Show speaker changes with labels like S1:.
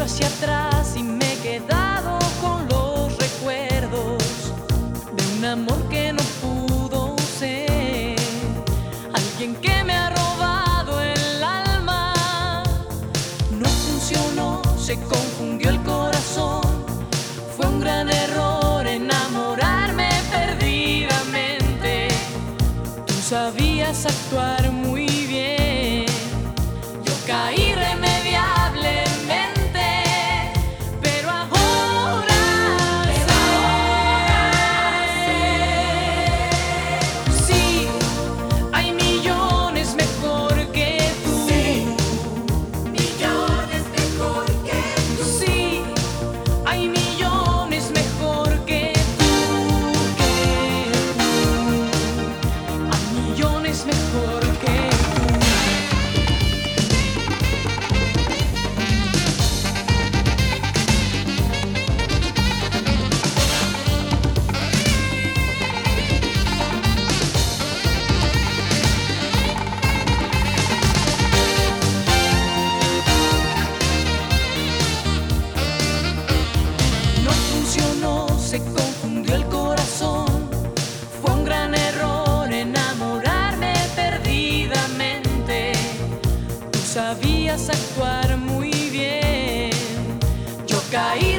S1: hacia atrás y me he quedado con los recuerdos de un amor que no pudo ser. Alguien que me ha robado el alma. No funcionó, se confundió el corazón. Fue un gran error enamorarme perdidamente. Tú sabías actuar muy bien. Yo caí irremediablemente, pero ahora sé. Sí, hay millones mejor que tú.
S2: Sí, millones mejor que tú.
S1: Sí, hay millones mejor que tú, hay millones mejor que tú. No funcionó, se confundió el corazón. Fue un gran error enamorarme perdidamente. Tú sabías actuar muy bien. Yo caí